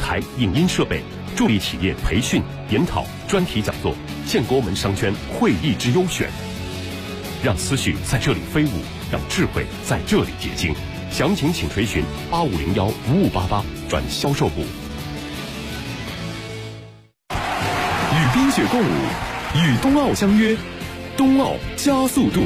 台、影音设备，助力企业培训、研讨、专题讲座，建国门商圈会议之优选。让思绪在这里飞舞，让智慧在这里结晶。详情请垂询8501-5588转销售部。 与冰雪共舞，与冬奥相约，冬奥加速度。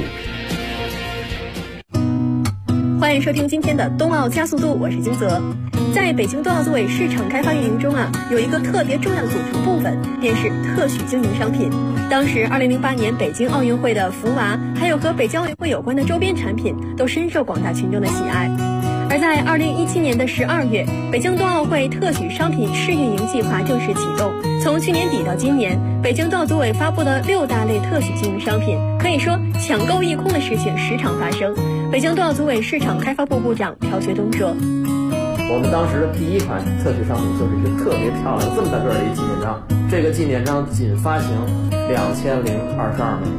欢迎收听今天的冬奥加速度，我是金泽。在北京冬奥组委市场开发运营中有一个特别重要的组成部分，便是特许经营商品。当时2008年北京奥运会的福娃，还有和北京奥运会有关的周边产品，都深受广大群众的喜爱。而在2017年的12月，北京冬奥会特许商品试运营计划正式启动。从去年底到今年，北京冬奥组委发布的6大类特许经营商品，可以说抢购一空的事情时常发生。北京冬奥组委市场开发部部长朴学东说：“ 我们当时的第一款特许商品就是一个特别漂亮、这么大个的一个纪念章，这个纪念章仅发行2022枚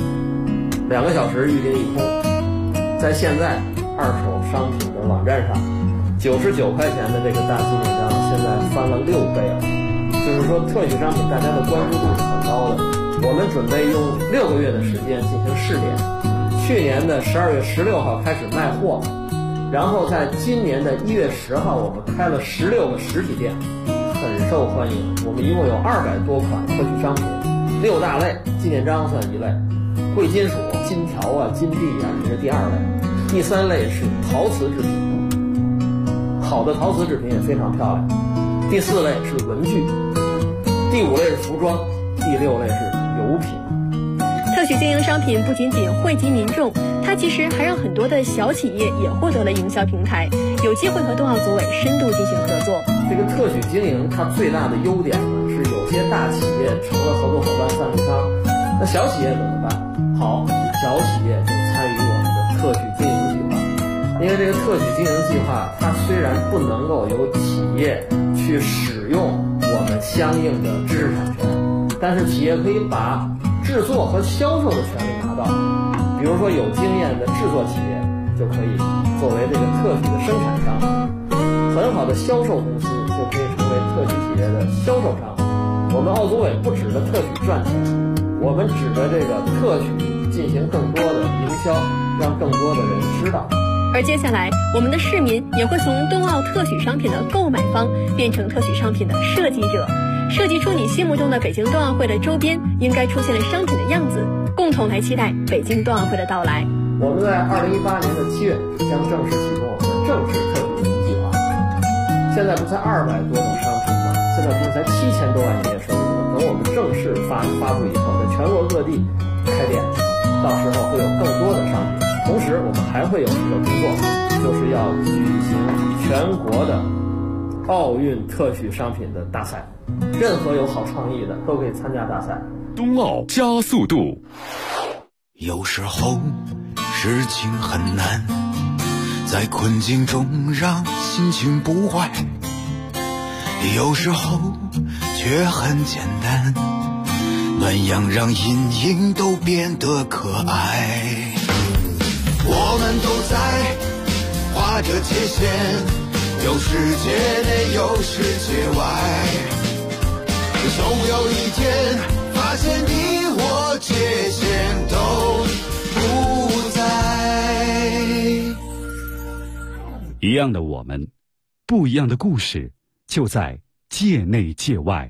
，2个小时预定一空。在现在二手商品的网站上，99块钱的这个大纪念章现在翻了6倍了。就是说，特许商品大家的关注度是很高的。我们准备用6个月的时间进行试点，去年的12月16号开始卖货。”然后在今年的1月10号，我们开了16个实体店，很受欢迎。我们一共有200多款特许商品，6大类，纪念章算一类，贵金属、金条金币这是第2类，第3类是陶瓷制品，好的陶瓷制品也非常漂亮，第4类是文具，第5类是服装，第6类是油品。 特许经营商品不仅仅惠及民众，它其实还让很多的小企业也获得了营销平台，有机会和冬奥组委深度进行合作。 这个特许经营它最大的优点呢，是有些大企业成了合作伙伴、赞助商，那小企业怎么办？好，小企业就参与我们的特许经营计划。因为这个特许经营计划，它虽然不能够由企业去使用我们相应的知识产权，但是企业可以把制作和销售的权利拿到。比如说有经验的制作企业就可以作为这个特许的生产商，很好的销售公司就可以成为特许企业的销售商。我们奥组委不指着特许赚钱，我们指着这个特许进行更多的营销，让更多的人知道。 而接下来，我们的市民也会从冬奥特许商品的购买方变成特许商品的设计者，设计出你心目中的北京冬奥会的周边应该出现的商品的样子，共同来期待北京冬奥会的到来。 我们在2018年的7月将正式启动我们的正式特许经营计划。现在不才200多种商品吗？现在不是才7000多万营业收入吗？等我们正式发布以后，在全国各地开店，到时候会有更多的商品。同时，我们还会有一个工作，就是要举行全国的奥运特许商品的大赛，任何有好创意的都可以参加大赛。 冬奥加速度。 有时候事情很难，在困境中让心情不坏，有时候却很简单，暖阳让阴影都变得可爱。我们都在画着界限，有世界内有世界外，总有一天发现你我界限都不在。 一样的我们，不一样的故事，就在界内界外。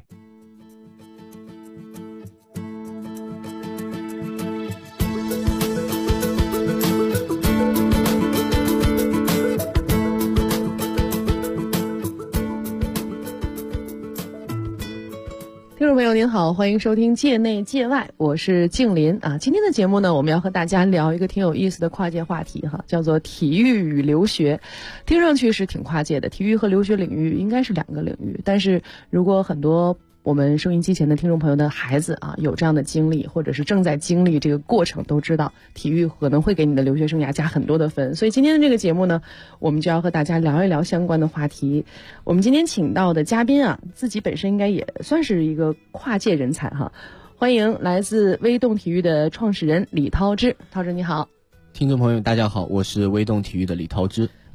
听众朋友您好，欢迎收听界内界外，我是静林啊。今天的节目呢，我们要和大家聊一个挺有意思的跨界话题哈，叫做体育与留学。听上去是挺跨界的，体育和留学领域应该是2个领域，但是如果很多我们收音机前的听众朋友的孩子啊，有这样的经历，或者是正在经历这个过程，都知道体育可能会给你的留学生涯加很多的分。所以今天的这个节目呢，我们就要和大家聊一聊相关的话题。我们今天请到的嘉宾啊，自己本身应该也算是一个跨界人才哈。欢迎来自微动体育的创始人李涛之。涛之你好。 听众朋友大家好，我是微动体育的李涛之。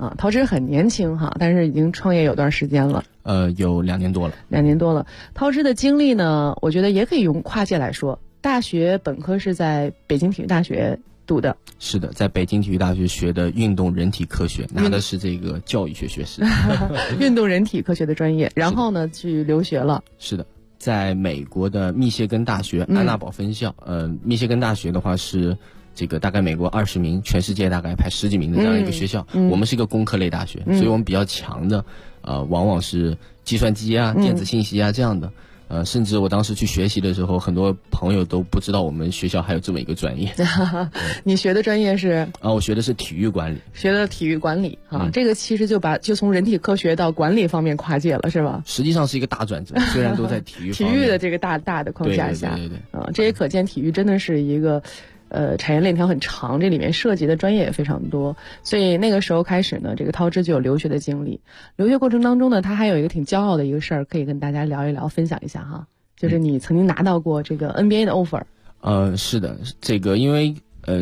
啊，陶之很年轻哈，但是已经创业有段时间了。 有2年多了。 2年多了。陶之的经历呢，我觉得也可以用跨界来说。大学本科是在北京体育大学读的。 是的，在北京体育大学学的运动人体科学，拿的是这个教育学学士。 运动人体科学的专业，然后呢去留学了。 是的，在美国的密歇根大学安娜堡分校。密歇根大学的话是这个大概美国20名，全世界大概排10几名的这样一个学校。我们是一个工科类大学，所以我们比较强的往往是计算机啊、电子信息啊这样的。甚至我当时去学习的时候，很多朋友都不知道我们学校还有这么一个专业。 你学的专业是？ 我学的是体育管理。 学的体育管理啊，这个其实就从人体科学到管理方面跨界了，是吧？ 实际上是一个大转折，虽然都在体育方面。 体育的这个大的框架下， 对。 这也可见体育真的是一个。产业链条很长，这里面涉及的专业也非常多，所以那个时候开始呢，这个陶之就有留学的经历。留学过程当中呢，他还有一个挺骄傲的一个事儿，可以跟大家聊一聊，分享一下哈，就是你曾经拿到过这个 NBA 的 offer。 是的，这个因为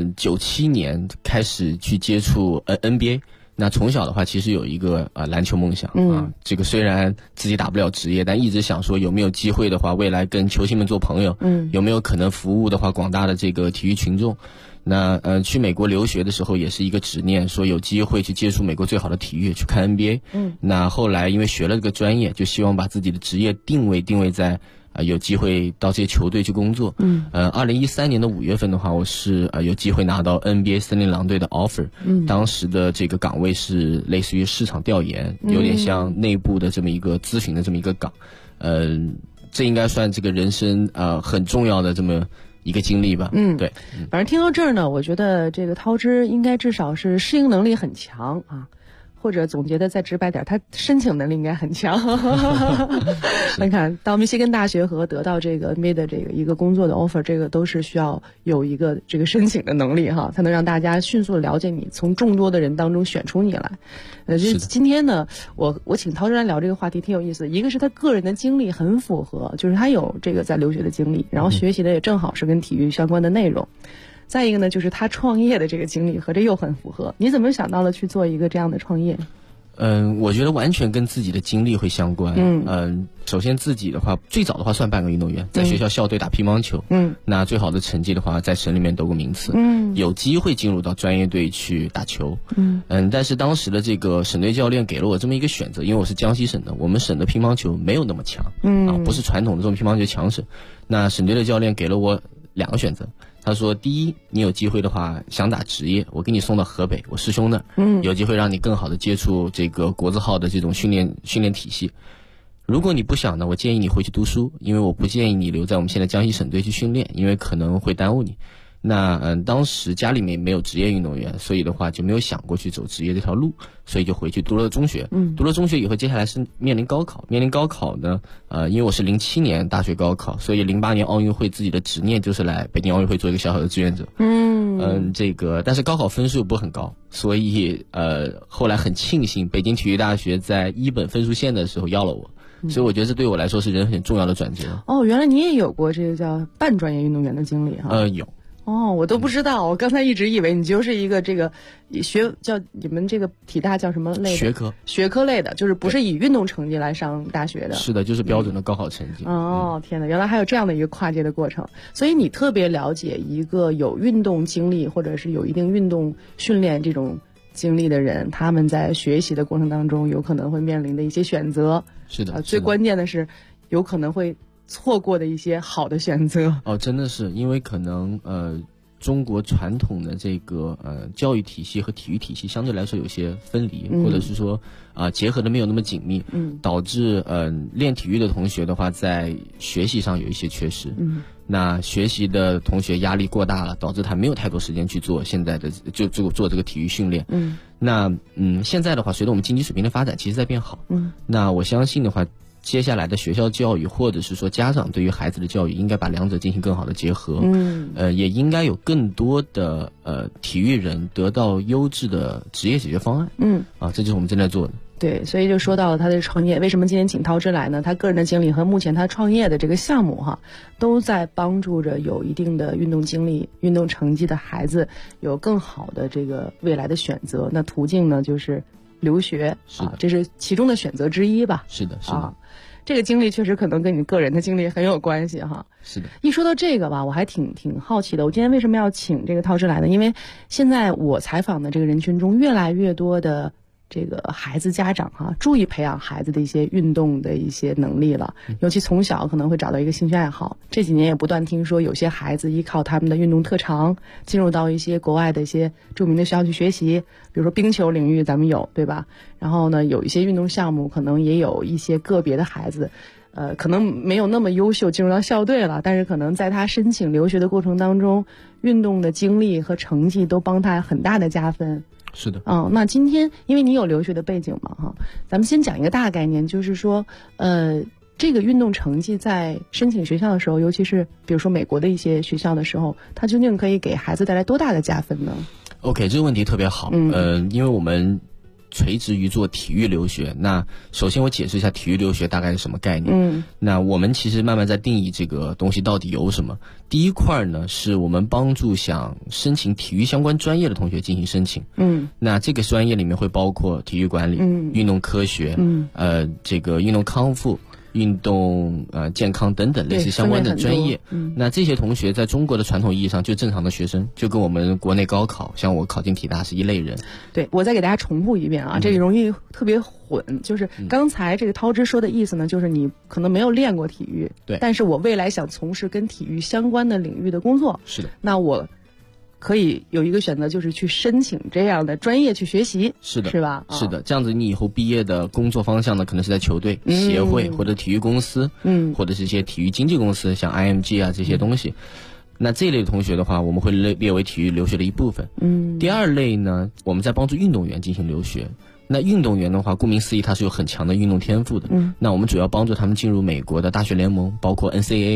97年开始去接触NBA。那从小的话，其实有一个篮球梦想啊。这个虽然自己打不了职业，但一直想说有没有机会的话，未来跟球星们做朋友，有没有可能服务的话广大的这个体育群众。那去美国留学的时候也是一个执念，说有机会去接触美国最好的体育，去看 NBA。那后来因为学了这个专业，就希望把自己的职业定位在。有机会到这些球队去工作。2013年的5月份的话，我是有机会拿到 NBA 森林狼队的 offer。当时的这个岗位是类似于市场调研，有点像内部的这么一个咨询的这么一个岗。这应该算这个人生很重要的这么一个经历吧。对。 反正听到这儿呢，我觉得这个陶之应该至少是适应能力很强啊。或者总结的再直白点，他申请能力应该很强。你看到密歇根大学和得到这个 NBA 的这个一个工作的 offer， 这个都是需要有一个这个申请的能力哈，才能让大家迅速的了解你，从众多的人当中选出你来。今天呢，我请陶之来聊这个话题挺有意思的。一个是他个人的经历很符合，就是他有这个在留学的经历，然后学习的也正好是跟体育相关的内容。再一个呢，就是他创业的这个经历和这又很符合。你怎么想到了去做一个这样的创业？ 我觉得完全跟自己的经历会相关。首先自己的话，最早的话算半个运动员，在学校校队打乒乓球。那最好的成绩的话，在省里面得过名次。有机会进入到专业队去打球。但是当时的这个省队教练给了我这么一个选择，因为我是江西省的，我们省的乒乓球没有那么强。不是传统的这种乒乓球强省。那省队的教练给了我2个选择。他说第一，你有机会的话想打职业，我给你送到河北我师兄那儿，有机会让你更好的接触这个国字号的这种训练体系。如果你不想呢，我建议你回去读书，因为我不建议你留在我们现在江西省队去训练，因为可能会耽误你。那当时家里面没有职业运动员，所以的话就没有想过去走职业这条路，所以就回去读了中学。读了中学以后，接下来是面临高考。面临高考呢，因为我是07年大学高考，所以08年奥运会自己的执念就是来北京奥运会做一个小小的志愿者。但是高考分数不是很高，所以后来很庆幸北京体育大学在1本分数线的时候要了我。所以我觉得这对我来说是人很重要的转折。 原来你也有过这个叫半专业运动员的经历哈？ 有。 我都不知道，我刚才一直以为你就是一个这个叫你们这个体大叫什么类的学科类的，就是不是以运动成绩来上大学的。 是的，就是标准的高考成绩。 天哪，原来还有这样的一个跨界的过程。所以你特别了解一个有运动经历或者是有一定运动训练这种经历的人，他们在学习的过程当中有可能会面临的一些选择。 是的， 最关键的是有可能会错过的一些好的选择。 真的是因为可能中国传统的这个教育体系和体育体系相对来说有些分离，或者是说结合的没有那么紧密，导致练体育的同学的话在学习上有一些缺失。那学习的同学压力过大了，导致他没有太多时间去做现在的就做这个体育训练。那现在的话，随着我们经济水平的发展，其实在变好。那我相信的话，接下来的学校教育或者是说家长对于孩子的教育应该把两者进行更好的结合。也应该有更多的体育人得到优质的职业解决方案。这就是我们正在做的。 对，所以就说到了他的创业。为什么今天请陶之来呢？他个人的经历和目前他创业的这个项目都在帮助着有一定的运动经历、运动成绩的孩子有更好的这个未来的选择。那途径呢，就是留学啊，这是其中的选择之一吧？ 是的，是的。啊， 这个经历确实可能跟你个人的经历很有关系哈。 是的。 一说到这个吧，我还挺好奇的。我今天为什么要请这个涛之来呢？因为现在我采访的这个人群中，越来越多的这个孩子家长注意培养孩子的一些运动的一些能力了，尤其从小可能会找到一个兴趣爱好。这几年也不断听说有些孩子依靠他们的运动特长进入到一些国外的一些著名的学校去学习，比如说冰球领域咱们有，对吧？然后呢，有一些运动项目可能也有一些个别的孩子可能没有那么优秀进入到校队了，但是可能在他申请留学的过程当中，运动的经历和成绩都帮他很大的加分。 是的。 那今天因为你有留学的背景嘛咱们先讲一个大概念，就是说这个运动成绩在申请学校的时候，尤其是比如说美国的一些学校的时候，它究竟可以给孩子带来多大的加分呢？ OK， 这个问题特别好。因为我们垂直于做体育留学，那首先我解释一下体育留学大概是什么概念。那我们其实慢慢在定义这个东西到底有什么。第一块呢，是我们帮助想申请体育相关专业的同学进行申请。那这个专业里面会包括体育管理、运动科学、这个运动康复、运动健康等等类似相关的专业。那这些同学在中国的传统意义上就正常的学生，就跟我们国内高考像我考进体大是一类人。 对，我再给大家重复一遍这个容易特别混。就是刚才这个涛之说的意思呢，就是你可能没有练过体育， 对， 但是我未来想从事跟体育相关的领域的工作。 是的。 那我可以有一个选择，就是去申请这样的专业去学习。 是的， 是吧？ 是的，这样子你以后毕业的工作方向呢，可能是在球队、协会或者体育公司，或者是一些体育经纪公司，像 IMG 这些东西。那这一类的同学的话，我们会列为体育留学的一部分。第二类呢，我们在帮助运动员进行留学。那运动员的话，顾名思义，他是有很强的运动天赋的。那我们主要帮助他们进入美国的大学联盟，包括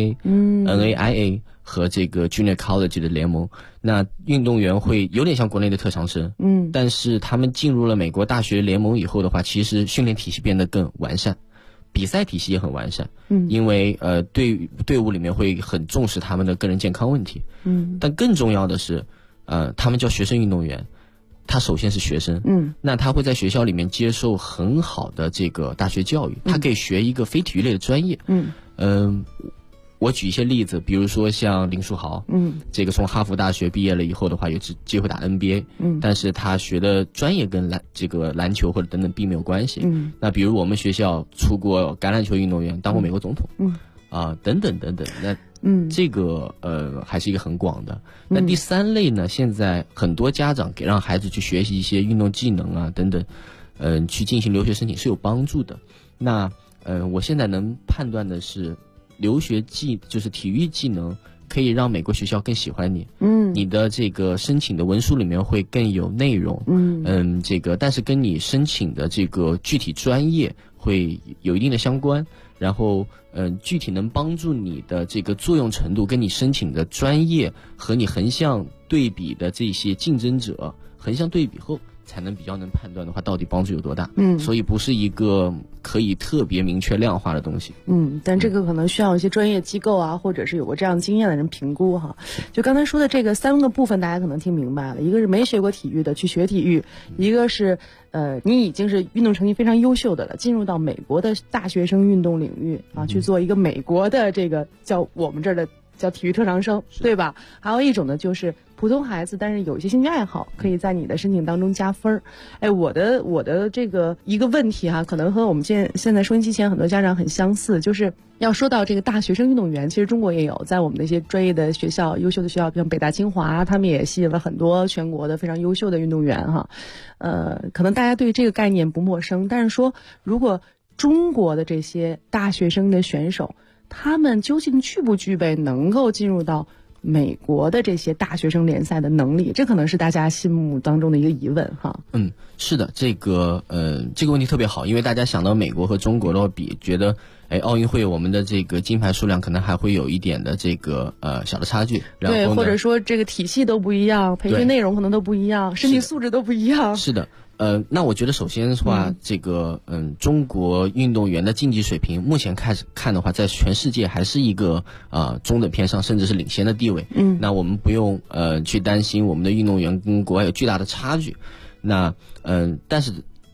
NCAA、NAIA 和这个 Junior College 的联盟。那运动员会有点像国内的特长生，但是他们进入了美国大学联盟以后的话，其实训练体系变得更完善，比赛体系也很完善。因为队伍里面会很重视他们的个人健康问题。但更重要的是，他们叫学生运动员。他首先是学生，那他会在学校里面接受很好的这个大学教育，他可以学一个非体育类的专业。我举一些例子，比如说像林书豪，这个从哈佛大学毕业了以后的话，有机会打 NBA，但是他学的专业跟篮球或者等等并没有关系。那比如我们学校出过橄榄球运动员，当过美国总统，等等等等。那这个还是一个很广的。那第三类呢，现在很多家长让孩子去学习一些运动技能等等，去进行留学申请是有帮助的。那我现在能判断的是，留学就是体育技能可以让美国学校更喜欢你。你的这个申请的文书里面会更有内容。但是跟你申请的这个具体专业会有一定的相关。然后具体能帮助你的这个作用程度，跟你申请的专业和你横向对比的这些竞争者横向对比后，才能比较能判断的话，到底帮助有多大。所以不是一个可以特别明确量化的东西。 但这个可能需要一些专业机构或者是有过这样经验的人评估哈。就刚才说的这个3个部分，大家可能听明白了。一个是没学过体育的去学体育，一个是你已经是运动成绩非常优秀的了，进入到美国的大学生运动领域去做一个美国的这个叫我们这儿的叫体育特长生，对吧？还有一种呢，就是普通孩子，但是有一些兴趣爱好，可以在你的申请当中加分。我的这个一个问题可能和我们现在收音机前很多家长很相似，就是要说到这个大学生运动员，其实中国也有，在我们的一些专业的学校、优秀的学校，像北大、清华，他们也吸引了很多全国的非常优秀的运动员可能大家对这个概念不陌生，但是说如果中国的这些大学生的选手，他们究竟具不具备能够进入到美国的这些大学生联赛的能力，这可能是大家心目当中的一个疑问是的，这个问题特别好，因为大家想到美国和中国的话比，觉得奥运会我们的这个金牌数量可能还会有一点的这个小的差距，然后对，或者说这个体系都不一样，培训内容可能都不一样，身体素质都不一样。 是的。那我觉得首先的话，这个中国运动员的竞技水平目前开始看的话，在全世界还是一个中等偏上，甚至是领先的地位。那我们不用去担心我们的运动员跟国外有巨大的差距。那但是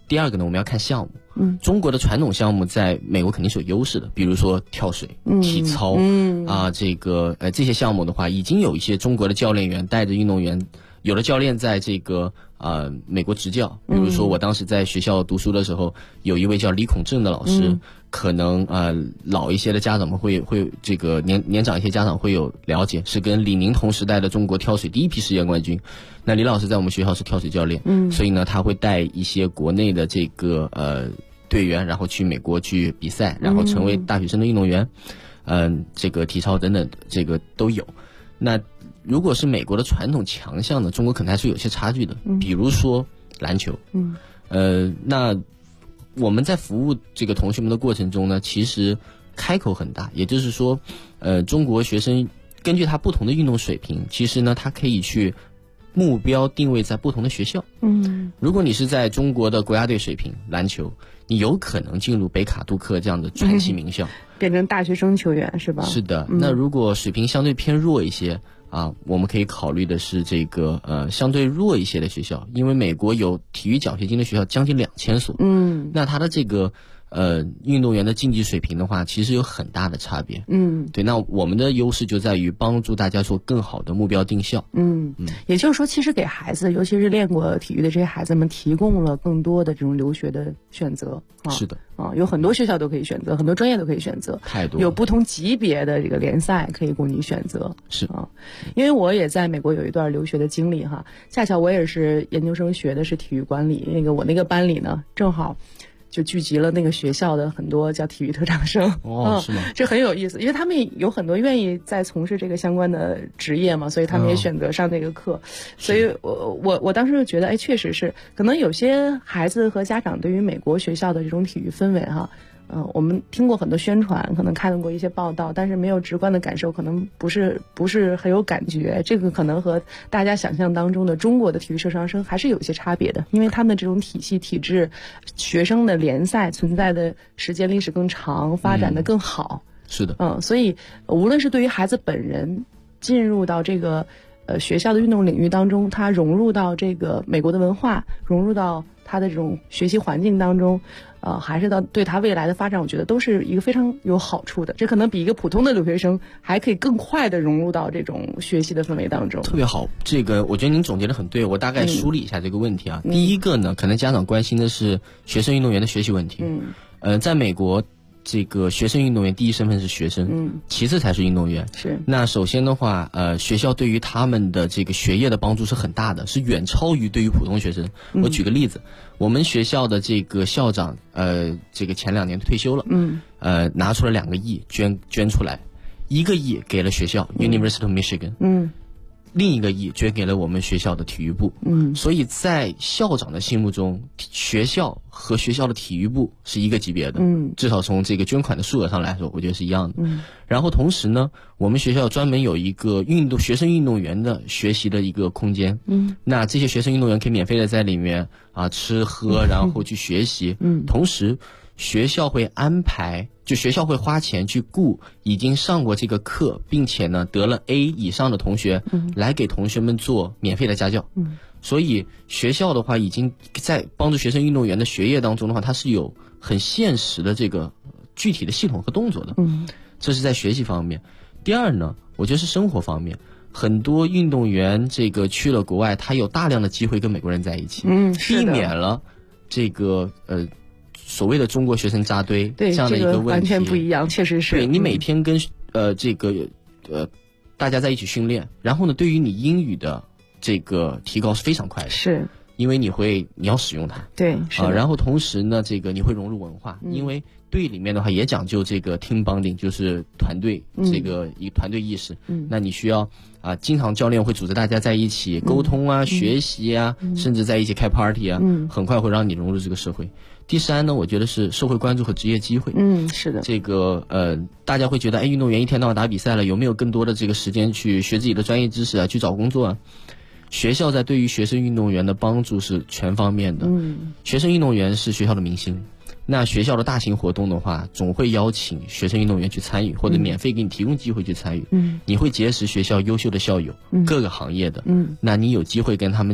第二个呢，我们要看项目。中国的传统项目在美国肯定是有优势的，比如说跳水、体操这些项目的话，已经有一些中国的教练员带着运动员，有的教练在这个美国执教，比如说我当时在学校读书的时候，有一位叫李孔正的老师，可能老一些的家长们会这个年长一些家长会有了解，是跟李宁同时代的中国跳水第一批世界冠军。那李老师在我们学校是跳水教练，所以呢他会带一些国内的这个队员，然后去美国去比赛，然后成为大学生的运动员，这个体操等等这个都有。那如果是美国的传统强项呢，中国可能还是有些差距的，比如说篮球。那我们在服务这个同学们的过程中呢，其实开口很大，也就是说，中国学生根据他不同的运动水平，其实呢，他可以去目标定位在不同的学校。如果你是在中国的国家队水平篮球，你有可能进入北卡杜克这样的传奇名校， 变成大学生球员是吧？ 是的。那如果水平相对偏弱一些我们可以考虑的是这个相对弱一些的学校，因为美国有体育奖学金的学校将近2000所。那它的这个运动员的竞技水平的话，其实有很大的差别。对，那我们的优势就在于帮助大家做更好的目标定校。 也就是说，其实给孩子，尤其是练过体育的这些孩子们，提供了更多的这种留学的选择。 是的。 有很多学校都可以选择，很多专业都可以选择， 太多， 有不同级别的这个联赛可以供你选择。 是因为我也在美国有一段留学的经历哈，恰巧我也是研究生学的是体育管理，我那个班里呢，正好就聚集了那个学校的很多叫体育特长生。 是吗？ 这很有意思，因为他们有很多愿意在从事这个相关的职业嘛，所以他们也选择上这个课。所以我当时就觉得，确实是，可能有些孩子和家长对于美国学校的这种体育氛围哈。我们听过很多宣传，可能看到过一些报道，但是没有直观的感受，可能不是很有感觉。这个可能和大家想象当中的中国的体育特长生还是有一些差别的，因为他们的这种体系体制，学生的联赛存在的时间历史更长，发展的更好。 是的。 所以无论是对于孩子本人进入到这个学校的运动领域当中，他融入到这个美国的文化，融入到他的这种学习环境当中，还是到对他未来的发展，我觉得都是一个非常有好处的。这可能比一个普通的留学生还可以更快的融入到这种学习的氛围当中。 特别好，这个我觉得您总结得很对，我大概梳理一下这个问题啊。第一个呢，可能家长关心的是学生运动员的学习问题。在美国，这个学生运动员第一身份是学生，其次才是运动员。 是。 那首先的话，学校对于他们的这个学业的帮助是很大的，是远超于对于普通学生。我举个例子，我们学校的这个校长，这个前2年退休了，拿出了2个亿捐出来，1个亿给了学校University of Michigan，另1个亿捐给了我们学校的体育部。所以在校长的心目中，学校和学校的体育部是一个级别的。至少从这个捐款的数额上来说，我觉得是一样的。然后同时呢，我们学校专门有一个学生运动员的学习的一个空间。那这些学生运动员可以免费的在里面吃喝，然后去学习。同时学校会安排，就学校会花钱去雇已经上过这个课，并且呢得了 A 以上的同学，来给同学们做免费的家教。所以学校的话，已经在帮助学生运动员的学业当中的话，它是有很现实的这个具体的系统和动作的。这是在学习方面。第二呢，我觉得是生活方面，很多运动员这个去了国外，他有大量的机会跟美国人在一起，避免了这个所谓的中国学生扎堆这样的一个问题。 完全不一样，确实是。 对，你每天跟这个大家在一起训练，然后呢，对于你英语的这个提高是非常快的。 是。 因为你要使用它。 对，是然后同时呢，这个你会融入文化，因为队里面的话也讲究这个 team bonding， 就是团队这个一个团队意识。那你需要经常教练会组织大家在一起沟通学习甚至在一起开 party 很快会让你融入这个社会。第3呢，我觉得是社会关注和职业机会。 是的。 这个大家会觉得，运动员一天到晚打比赛了，有没有更多的这个时间去学自己的专业知识去找工作学校在对于学生运动员的帮助是全方面的。学生运动员是学校的明星，那学校的大型活动的话，总会邀请学生运动员去参与，或者免费给你提供机会去参与。你会结识学校优秀的校友，各个行业的。那你有机会跟他们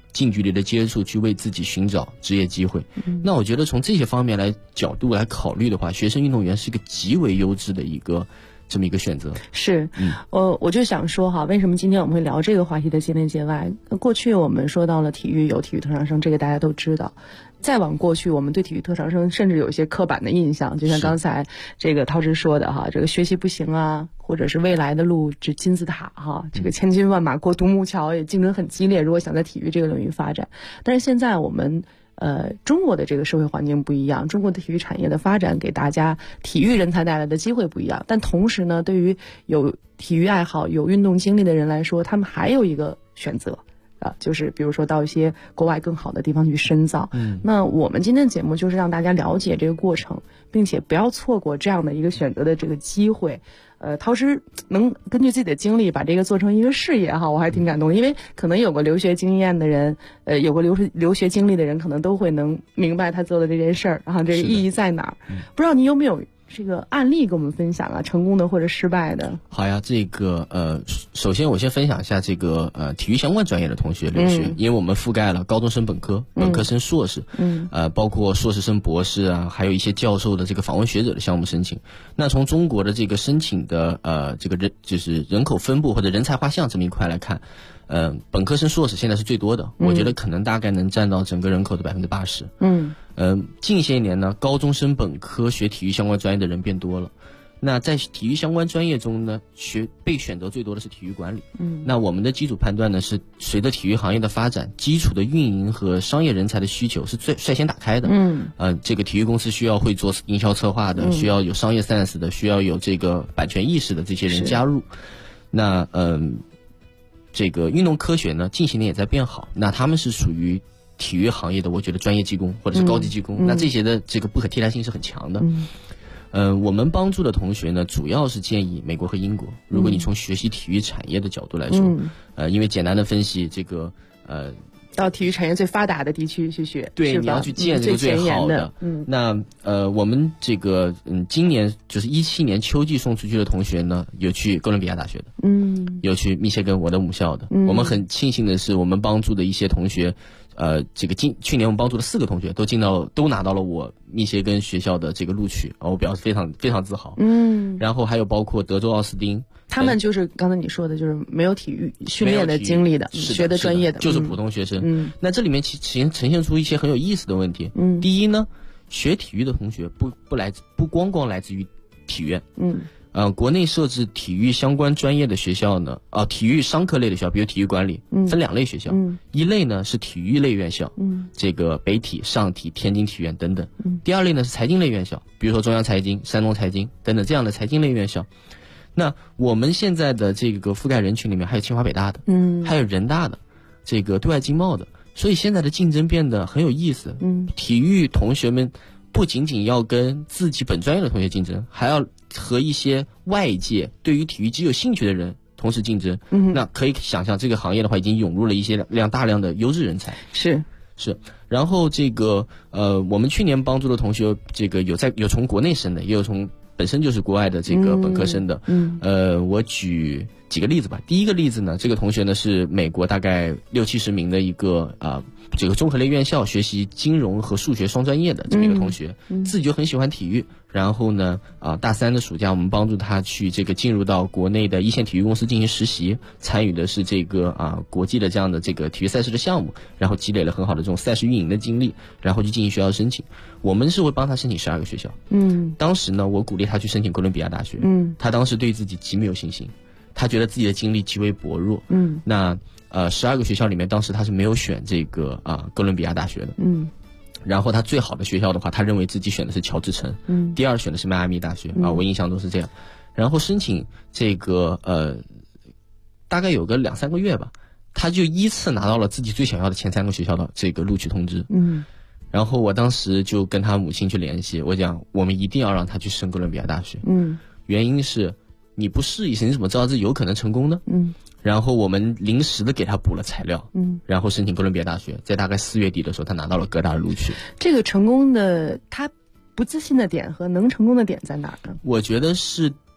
近距离的接触，去为自己寻找职业机会。那我觉得从这些方面角度来考虑的话，学生运动员是一个极为优质的这么一个选择。 是，我就想说哈，为什么今天我们会聊这个话题的界内界外？过去我们说到了体育有体育特长生，这个大家都知道。再往过去，我们对体育特长生甚至有一些刻板的印象，就像刚才这个陶植说的哈，这个学习不行啊，或者是未来的路指金字塔哈，这个千军万马过独木桥，也竞争很激烈。如果想在体育这个领域发展，但是现在我们中国的这个社会环境不一样，中国的体育产业的发展给大家体育人才带来的机会不一样，但同时呢，对于有体育爱好、有运动经历的人来说，他们还有一个选择。就是比如说到一些国外更好的地方去深造。那我们今天的节目就是让大家了解这个过程，并且不要错过这样的一个选择的这个机会。陶师能根据自己的经历把这个做成一个事业哈，我还挺感动的，因为可能有过留学经验的人，有过留学经历的人，可能都会能明白他做的这件事儿，然后这个意义在哪儿。不知道你有没有这个案例跟我们分享啊，成功的或者失败的？ 好呀，这个首先我先分享一下这个体育相关专业的同学留学，因为我们覆盖了高中生本科、本科生硕士，包括硕士生博士啊，还有一些教授的这个访问学者的项目申请。那从中国的这个申请的这个就是人口分布或者人才画像这么一块来看，本科生硕士现在是最多的，我觉得可能大概能占到整个人口的80%。近些年呢，高中生本科学体育相关专业的人变多了。那在体育相关专业中呢，被选择最多的是体育管理。那我们的基础判断呢是，随着体育行业的发展，基础的运营和商业人才的需求是率先打开的。这个体育公司需要会做营销策划的，需要有商业 sense 的，需要有这个版权意识的这些人加入。那这个运动科学呢，近些年也在变好。那他们是属于体育行业的，我觉得专业技工或者是高级技工，那这些的这个不可替代性是很强的。我们帮助的同学呢，主要是建议美国和英国。如果你从学习体育产业的角度来说，因为简单的分析这个到体育产业最发达的地区去学， 对，你要去见这个最好的。那我们这个今年就是17年秋季送出去的同学呢，有去哥伦比亚大学的，有去密歇根我的母校的。我们很庆幸的是，我们帮助的一些同学，这个去年我们帮助的4个同学都拿到了我密歇根学校的这个录取，我表示非常非常自豪。然后还有包括德州奥斯汀。 他们就是刚才你说的，就是没有体育训练的经历的，学的专业的， 就是普通学生。那这里面其实呈现出一些很有意思的问题。第一呢，学体育的同学不光光来自于体院。国内设置体育相关专业的学校呢，体育商科类的学校，比如体育管理，分2类学校。一类呢是体育类院校，这个北体、上体、天津体院等等。第2类呢是财经类院校，比如说中央财经、山东财经等等这样的财经类院校。那我们现在的这个覆盖人群里面还有清华北大的，还有人大的，这个对外经贸的，所以现在的竞争变得很有意思。体育同学们不仅仅要跟自己本专业的同学竞争，还要和一些外界对于体育极有兴趣的人同时竞争。那可以想象，这个行业的话已经涌入了一些大量的优质人才。是。然后这个我们去年帮助的同学，这个有从国内生的，也有从本身就是国外的这个本科生的。我举几个例子吧。第一个例子呢，这个同学呢是美国大概60-70名的一个这个综合类院校学习金融和数学双专业的这么一个同学，自己就很喜欢体育。然后呢大3的暑假，我们帮助他去这个进入到国内的一线体育公司进行实习，参与的是这个国际的这样的这个体育赛事的项目，然后积累了很好的这种赛事运营的经历，然后去进行学校申请。我们是会帮他申请12个学校。当时呢，我鼓励他去申请哥伦比亚大学。他当时对自己极没有信心，他觉得自己的经历极为薄弱。那12个学校里面，当时他是没有选这个哥伦比亚大学的。然后他最好的学校的话，他认为自己选的是乔治城。第2选的是迈阿密大学。我印象中是这样。然后申请这个大概有个2-3个月吧，他就依次拿到了自己最想要的前3个学校的这个录取通知。然后我当时就跟他母亲去联系，我讲我们一定要让他去升哥伦比亚大学。原因是你不试一试，你怎么知道这有可能成功呢？然后我们临时的给他补了材料，然后申请哥伦比亚大学，在大概4月底的时候，他拿到了哥大的录取。 这个成功的他不自信的点和能成功的点在哪儿呢？ 我觉得是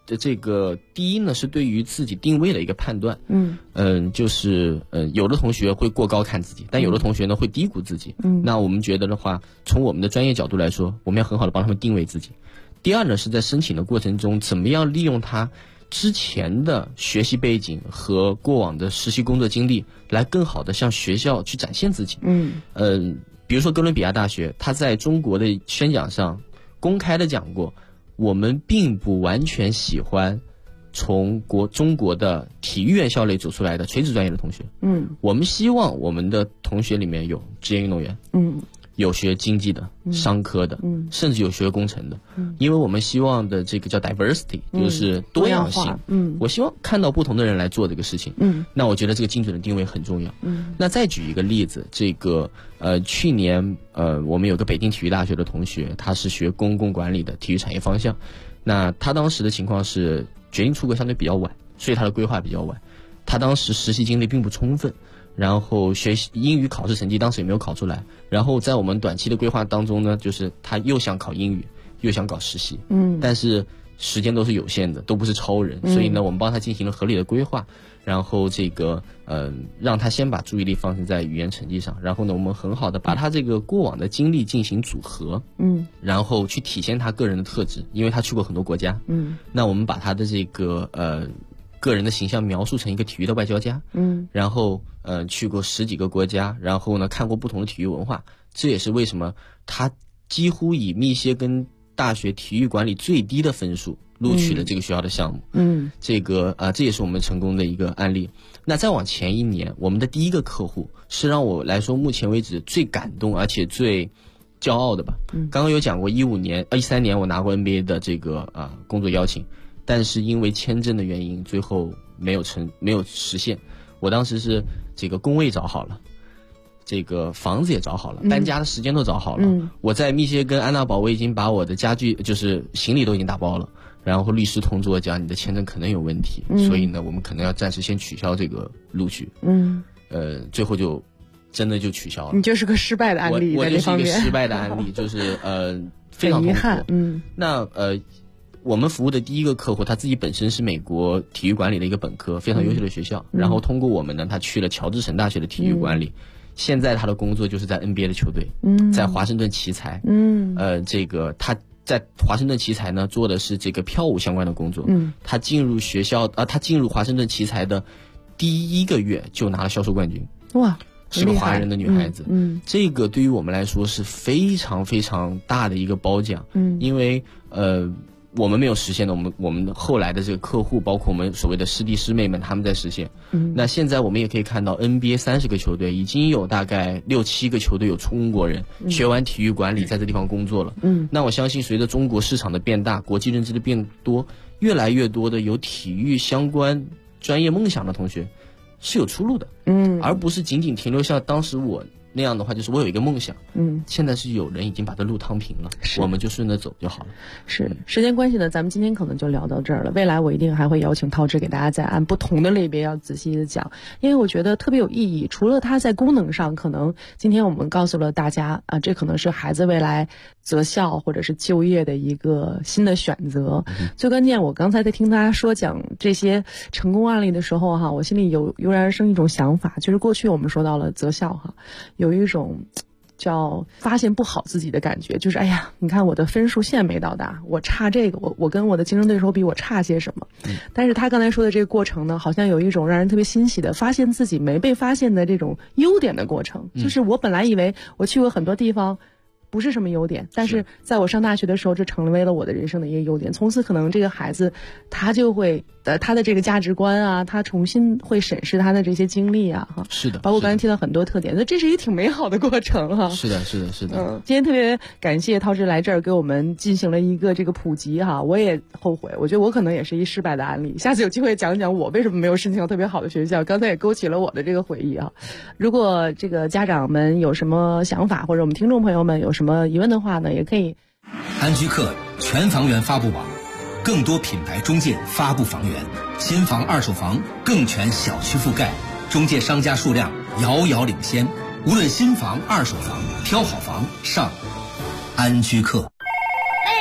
这个第一呢是对于自己定位的一个判断，就是有的同学会过高看自己，但有的同学呢会低估自己，那我们觉得的话，从我们的专业角度来说，我们要很好的帮他们定位自己。第二呢是在申请的过程中，怎么样利用他之前的学习背景和过往的实习工作经历，来更好的向学校去展现自己。比如说哥伦比亚大学，他在中国的宣讲上公开的讲过，我们并不完全喜欢从中国的体育院校类走出来的垂直专业的同学。我们希望我们的同学里面有职业运动员，有学经济的、商科的，甚至有学工程的，因为我们希望的这个叫 diversity，就是多样性。我希望看到不同的人来做这个事情。那我觉得这个精准的定位很重要。那再举一个例子，这个去年我们有个北京体育大学的同学，他是学公共管理的体育产业方向。那他当时的情况是决定出国相对比较晚，所以他的规划比较晚。他当时实习经历并不充分。然后学习英语考试成绩当时也没有考出来，然后在我们短期的规划当中呢，就是他又想考英语，又想搞实习，但是时间都是有限的，都不是超人，所以呢，我们帮他进行了合理的规划，然后这个让他先把注意力放在语言成绩上，然后呢，我们很好的把他这个过往的经历进行组合，然后去体现他个人的特质，因为他去过很多国家，那我们把他的这个个人的形象描述成一个体育的外交家，然后去过10几个国家，然后呢看过不同的体育文化，这也是为什么他几乎以密歇根大学体育管理最低的分数录取了这个学校的项目。这也是我们成功的一个案例。那再往前1年，我们的第一个客户是让我来说目前为止最感动而且最骄傲的吧。刚刚有讲过13年我拿过 NBA 的这个工作邀请。但是因为签证的原因，最后没有实现。我当时是这个工位找好了，这个房子也找好了，搬家的时间都找好了。我在密歇根安娜堡，我已经把我的家具就是行李都已经打包了。然后律师通知我讲，你的签证可能有问题，所以呢，我们可能要暂时先取消这个录取。最后就真的就取消了。你就是个失败的案例， 我就是一个失败的案例，就是非常遗憾。那我们服务的第一个客户，他自己本身是美国体育管理的一个本科，非常优秀的学校。然后通过我们呢，他去了乔治城大学的体育管理。现在他的工作就是在 NBA 的球队，在华盛顿奇才。这个他在华盛顿奇才呢做的是这个票务相关的工作。他进入他进入华盛顿奇才的第1个月就拿了销售冠军。哇！是个华人的女孩子。这个对于我们来说是非常非常大的一个褒奖。因为我们没有实现的，我们后来的这个客户，包括我们所谓的师弟师妹们，他们在实现。那现在我们也可以看到 NBA 30个球队已经有大概6、7个球队有中国人学完体育管理在这地方工作了。那我相信随着中国市场的变大，国际认知的变多，越来越多的有体育相关专业梦想的同学是有出路的。而不是仅仅停留像当时我那样的话，就是我有一个梦想，现在是有人已经把这路趟平了，我们就顺着走就好了。是时间关系呢，咱们今天可能就聊到这儿了。未来我一定还会邀请涛志给大家再按不同的类别要仔细的讲，因为我觉得特别有意义。除了它在功能上，可能今天我们告诉了大家这可能是孩子未来择校或者是就业的一个新的选择。最关键，我刚才在听大家讲这些成功案例的时候我心里油然而生一种想法，就是过去我们说到了择校有一种叫发现不好自己的感觉，就是哎呀，你看我的分数线没到达，我差这个，我跟我的竞争对手比我差些什么。但是他刚才说的这个过程呢，好像有一种让人特别欣喜的发现自己没被发现的这种优点的过程。就是我本来以为我去过很多地方不是什么优点，但是在我上大学的时候，这成为了我的人生的一个优点。从此可能这个孩子他就会他的这个价值观他重新会审视他的这些经历是的， 包括刚才提到很多特点，那这是一个挺美好的过程是的。 今天特别感谢涛志来这儿给我们进行了一个这个普及我也后悔，我觉得我可能也是一失败的案例，下次有机会讲讲我为什么没有申请到特别好的学校，刚才也勾起了我的这个回忆如果这个家长们有什么想法，或者我们听众朋友们有什么疑问的话呢，也可以。 安居客全房源发布网，更多品牌中介发布房源，新房二手房更全小区覆盖，中介商家数量遥遥领先。无论新房二手房，挑好房上安居客。 小毛，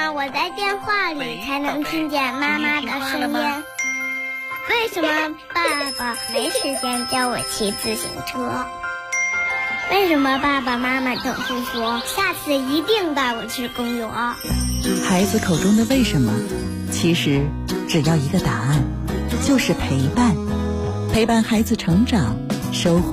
么我在电话里才能听见妈妈的声音？为什么爸爸没时间教我骑自行车？为什么爸爸妈妈总是说下次一定带我去公园？ 孩子口中的为什么，其实只要一个答案，就是陪伴。陪伴孩子成长，收获